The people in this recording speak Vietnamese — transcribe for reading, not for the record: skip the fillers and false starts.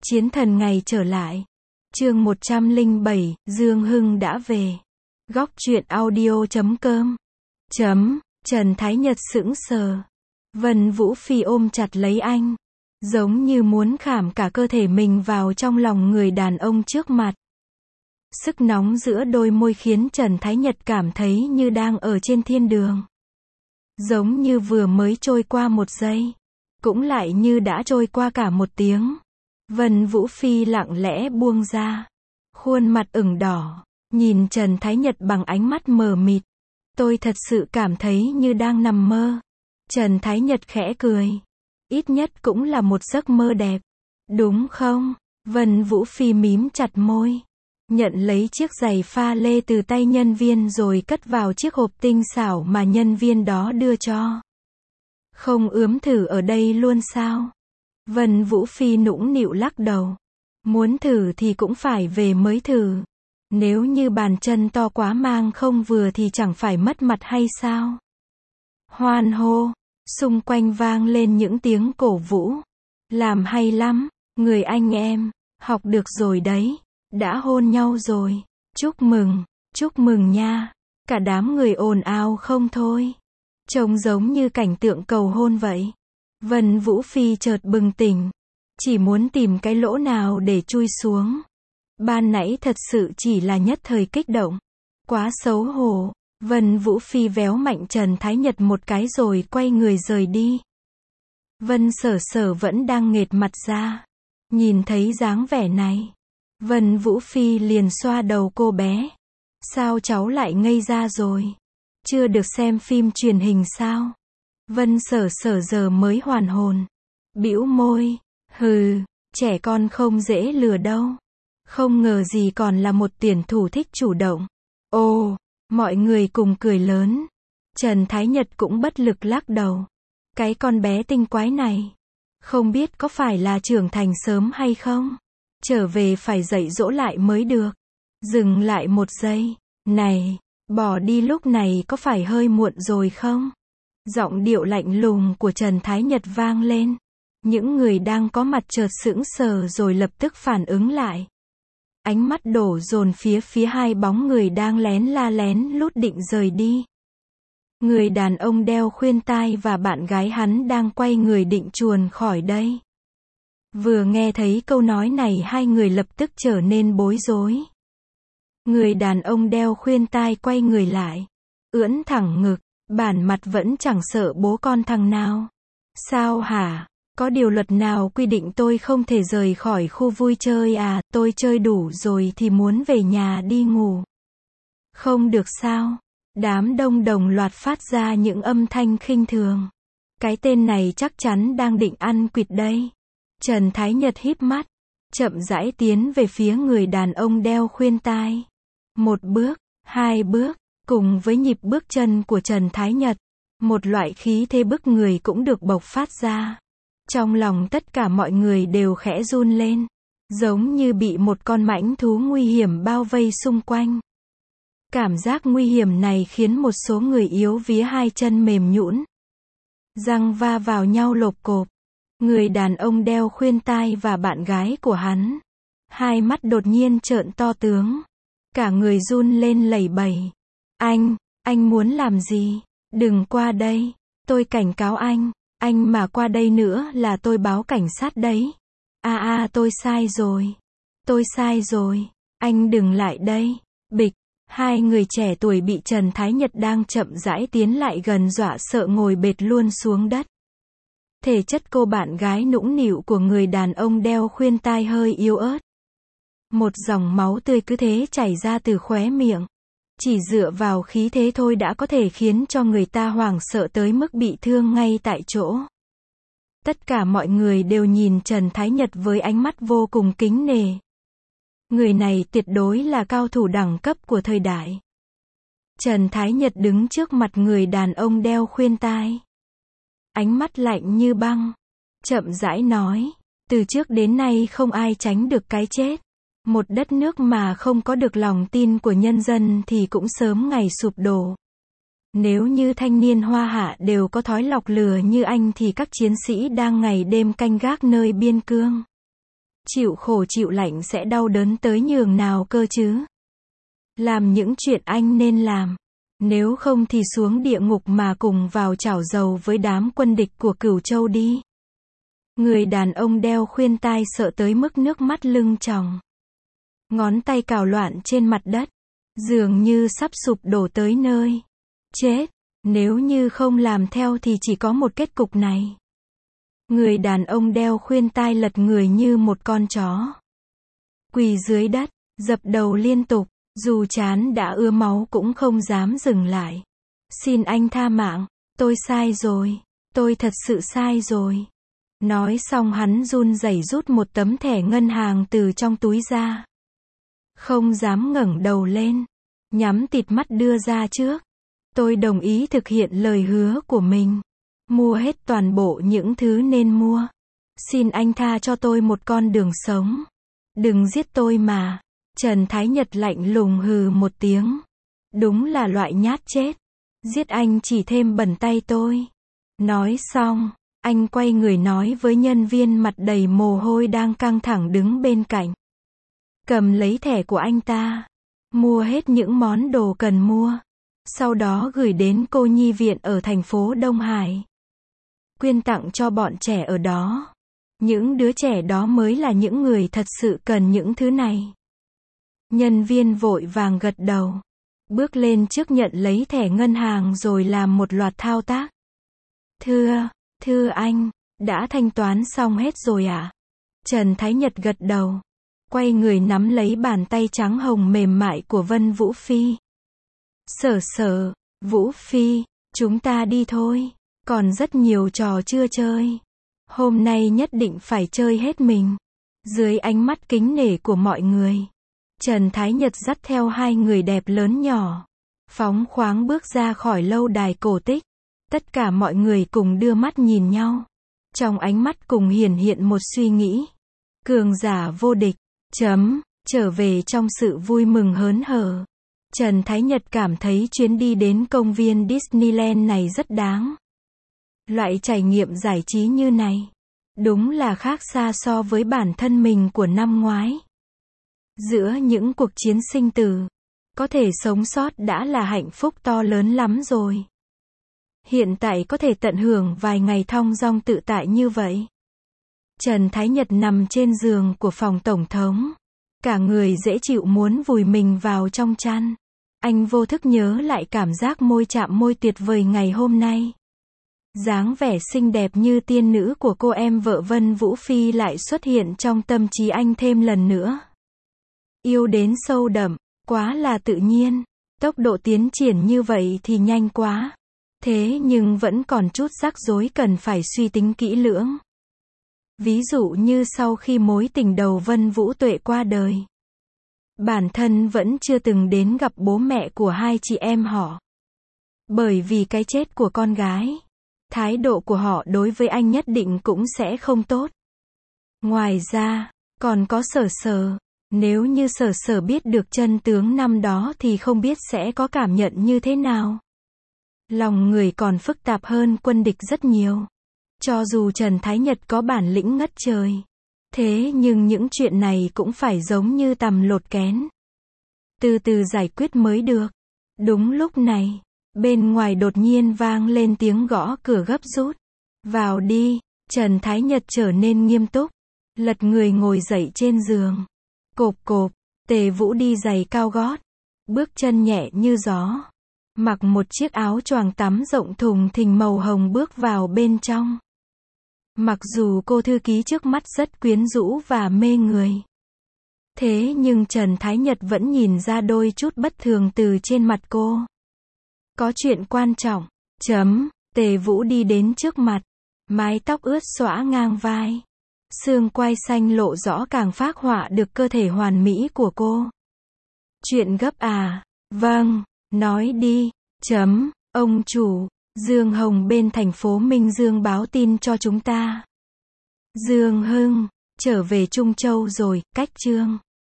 Chiến thần ngày trở lại. Chương 107, Dương Hưng đã về. Góc truyện audio.com. Trần Thái Nhật sững sờ. Vân Vũ Phi ôm chặt lấy anh, giống như muốn khảm cả cơ thể mình vào trong lòng người đàn ông trước mặt. Sức nóng giữa đôi môi khiến Trần Thái Nhật cảm thấy như đang ở trên thiên đường. Giống như vừa mới trôi qua một giây, cũng lại như đã trôi qua cả một tiếng. Vân Vũ Phi lặng lẽ buông ra, khuôn mặt ửng đỏ, nhìn Trần Thái Nhật bằng ánh mắt mờ mịt. Tôi thật sự cảm thấy như đang nằm mơ. Trần Thái Nhật khẽ cười. Ít nhất cũng là một giấc mơ đẹp. Đúng không? Vân Vũ Phi mím chặt môi, nhận lấy chiếc giày pha lê từ tay nhân viên rồi cất vào chiếc hộp tinh xảo mà nhân viên đó đưa cho. Không ướm thử ở đây luôn sao? Vân Vũ Phi nũng nịu lắc đầu. Muốn thử thì cũng phải về mới thử. Nếu như bàn chân to quá mang không vừa thì chẳng phải mất mặt hay sao? Hoan hô, xung quanh vang lên những tiếng cổ vũ. Làm hay lắm, người anh em, học được rồi đấy, đã hôn nhau rồi, chúc mừng nha. Cả đám người ồn ào không thôi. Trông giống như cảnh tượng cầu hôn vậy. Vân Vũ Phi chợt bừng tỉnh, chỉ muốn tìm cái lỗ nào để chui xuống. Ban nãy thật sự chỉ là nhất thời kích động. Quá xấu hổ. Vân Vũ Phi véo mạnh Trần Thái Nhật một cái rồi quay người rời đi. Vân Sở Sở vẫn đang nghệt mặt ra. Nhìn thấy dáng vẻ này, Vân Vũ Phi liền xoa đầu cô bé. Sao cháu lại ngây ra rồi? Chưa được xem phim truyền hình sao? Vân Sở Sở giờ mới hoàn hồn. Bĩu môi. Hừ, trẻ con không dễ lừa đâu. Không ngờ gì còn là một tuyển thủ thích chủ động. Ồ, mọi người cùng cười lớn. Trần Thái Nhật cũng bất lực lắc đầu. Cái con bé tinh quái này, không biết có phải là trưởng thành sớm hay không? Trở về phải dạy dỗ lại mới được. Dừng lại một giây. Này, bỏ đi lúc này có phải hơi muộn rồi không? Giọng điệu lạnh lùng của Trần Thái Nhật vang lên. Những người đang có mặt chợt sững sờ rồi lập tức phản ứng lại. Ánh mắt đổ dồn phía hai bóng người đang lén la lén lút định rời đi. Người đàn ông đeo khuyên tai và bạn gái hắn đang quay người định chuồn khỏi đây. Vừa nghe thấy câu nói này hai người lập tức trở nên bối rối. Người đàn ông đeo khuyên tai quay người lại, ưỡn thẳng ngực, bản mặt vẫn chẳng sợ bố con thằng nào. Sao hả? Có điều luật nào quy định tôi không thể rời khỏi khu vui chơi à? Tôi chơi đủ rồi thì muốn về nhà đi ngủ. Không được sao? Đám đông đồng loạt phát ra những âm thanh khinh thường. Cái tên này chắc chắn đang định ăn quỵt đây. Trần Thái Nhật híp mắt, chậm rãi tiến về phía người đàn ông đeo khuyên tai. Một bước, hai bước, cùng với nhịp bước chân của Trần Thái Nhật, một loại khí thế bức người cũng được bộc phát ra. Trong lòng tất cả mọi người đều khẽ run lên, giống như bị một con mãnh thú nguy hiểm bao vây xung quanh. Cảm giác nguy hiểm này khiến một số người yếu vía hai chân mềm nhũn, răng va vào nhau lộp cộp. Người đàn ông đeo khuyên tai và bạn gái của hắn, hai mắt đột nhiên trợn to tướng, cả người run lên lẩy bẩy. Anh muốn làm gì? Đừng qua đây, tôi cảnh cáo anh mà qua đây nữa là tôi báo cảnh sát đấy. Tôi sai rồi, anh đừng lại đây. Bịch, hai người trẻ tuổi bị Trần Thái Nhật đang chậm rãi tiến lại gần dọa sợ ngồi bệt luôn xuống đất. Thể chất cô bạn gái nũng nịu của người đàn ông đeo khuyên tai hơi yếu ớt. Một dòng máu tươi cứ thế chảy ra từ khóe miệng. Chỉ dựa vào khí thế thôi đã có thể khiến cho người ta hoảng sợ tới mức bị thương ngay tại chỗ. Tất cả mọi người đều nhìn Trần Thái Nhật với ánh mắt vô cùng kính nể. Người này tuyệt đối là cao thủ đẳng cấp của thời đại. Trần Thái Nhật đứng trước mặt người đàn ông đeo khuyên tai. Ánh mắt lạnh như băng. Chậm rãi nói. Từ trước đến nay không ai tránh được cái chết. Một đất nước mà không có được lòng tin của nhân dân thì cũng sớm ngày sụp đổ. Nếu như thanh niên Hoa Hạ đều có thói lọc lừa như anh thì các chiến sĩ đang ngày đêm canh gác nơi biên cương Chịu khổ chịu lạnh sẽ đau đớn tới nhường nào cơ chứ? Làm những chuyện anh nên làm. Nếu không thì xuống địa ngục mà cùng vào chảo dầu với đám quân địch của Cửu Châu đi. Người đàn ông đeo khuyên tai sợ tới mức nước mắt lưng tròng. Ngón tay cào loạn trên mặt đất. Dường như sắp sụp đổ tới nơi. Chết, nếu như không làm theo thì chỉ có một kết cục này. Người đàn ông đeo khuyên tai lật người như một con chó. Quỳ dưới đất, dập đầu liên tục, dù chán đã ứa máu cũng không dám dừng lại. Xin anh tha mạng, tôi sai rồi, tôi thật sự sai rồi. Nói xong hắn run rẩy rút một tấm thẻ ngân hàng từ trong túi ra. Không dám ngẩng đầu lên, nhắm tịt mắt đưa ra trước. Tôi đồng ý thực hiện lời hứa của mình. Mua hết toàn bộ những thứ nên mua. Xin anh tha cho tôi một con đường sống. Đừng giết tôi mà. Trần Thái Nhật lạnh lùng hừ một tiếng. Đúng là loại nhát chết. Giết anh chỉ thêm bẩn tay tôi. Nói xong, anh quay người nói với nhân viên mặt đầy mồ hôi đang căng thẳng đứng bên cạnh. Cầm lấy thẻ của anh ta. Mua hết những món đồ cần mua. Sau đó gửi đến cô nhi viện ở thành phố Đông Hải. Quyên tặng cho bọn trẻ ở đó. Những đứa trẻ đó mới là những người thật sự cần những thứ này. Nhân viên vội vàng gật đầu. Bước lên trước nhận lấy thẻ ngân hàng rồi làm một loạt thao tác. Thưa anh, đã thanh toán xong hết rồi ạ? Trần Thái Nhật gật đầu. Quay người nắm lấy bàn tay trắng hồng mềm mại của Vân Vũ Phi. Sở, Vũ Phi, chúng ta đi thôi. Còn rất nhiều trò chưa chơi. Hôm nay nhất định phải chơi hết mình. Dưới ánh mắt kính nể của mọi người, Trần Thái Nhật dắt theo hai người đẹp lớn nhỏ. Phóng khoáng bước ra khỏi lâu đài cổ tích. Tất cả mọi người cùng đưa mắt nhìn nhau. Trong ánh mắt cùng hiển hiện một suy nghĩ. Cường giả vô địch. Trở về trong sự vui mừng hớn hở. Trần Thái Nhật cảm thấy chuyến đi đến công viên Disneyland này rất đáng. Loại trải nghiệm giải trí như này, đúng là khác xa so với bản thân mình của năm ngoái. Giữa những cuộc chiến sinh tử, có thể sống sót đã là hạnh phúc to lớn lắm rồi. Hiện tại có thể tận hưởng vài ngày thong dong tự tại như vậy. Trần Thái Nhật nằm trên giường của phòng tổng thống. Cả người dễ chịu muốn vùi mình vào trong chăn. Anh vô thức nhớ lại cảm giác môi chạm môi tuyệt vời ngày hôm nay. Dáng vẻ xinh đẹp như tiên nữ của cô em vợ Vân Vũ Phi lại xuất hiện trong tâm trí anh thêm lần nữa. Yêu đến sâu đậm, quá là tự nhiên. Tốc độ tiến triển như vậy thì nhanh quá. Thế nhưng vẫn còn chút rắc rối cần phải suy tính kỹ lưỡng. Ví dụ như sau khi mối tình đầu Vân Vũ Tuệ qua đời, bản thân vẫn chưa từng đến gặp bố mẹ của hai chị em họ. Bởi vì cái chết của con gái, thái độ của họ đối với anh nhất định cũng sẽ không tốt. Ngoài ra, còn có Sở. Nếu như Sở biết được chân tướng năm đó thì không biết sẽ có cảm nhận như thế nào. Lòng người còn phức tạp hơn quân địch rất nhiều. Cho dù Trần Thái Nhật có bản lĩnh ngất trời, thế nhưng những chuyện này cũng phải giống như tằm lột kén. Từ từ giải quyết mới được. Đúng lúc này, bên ngoài đột nhiên vang lên tiếng gõ cửa gấp rút. Vào đi. Trần Thái Nhật trở nên nghiêm túc. Lật người ngồi dậy trên giường. Cộp, Tề Vũ đi giày cao gót. Bước chân nhẹ như gió. Mặc một chiếc áo choàng tắm rộng thùng thình màu hồng bước vào bên trong. Mặc dù cô thư ký trước mắt rất quyến rũ và mê người, thế nhưng Trần Thái Nhật vẫn nhìn ra đôi chút bất thường từ trên mặt cô. Có chuyện quan trọng. Tề Vũ đi đến trước mặt. Mái tóc ướt xõa ngang vai. Xương quai xanh lộ rõ càng phác họa được cơ thể hoàn mỹ của cô. Chuyện gấp à? Vâng, nói đi. Ông chủ, Dương Hồng bên thành phố Minh Dương báo tin cho chúng ta. Dương Hưng, trở về Trung Châu rồi, cách Trương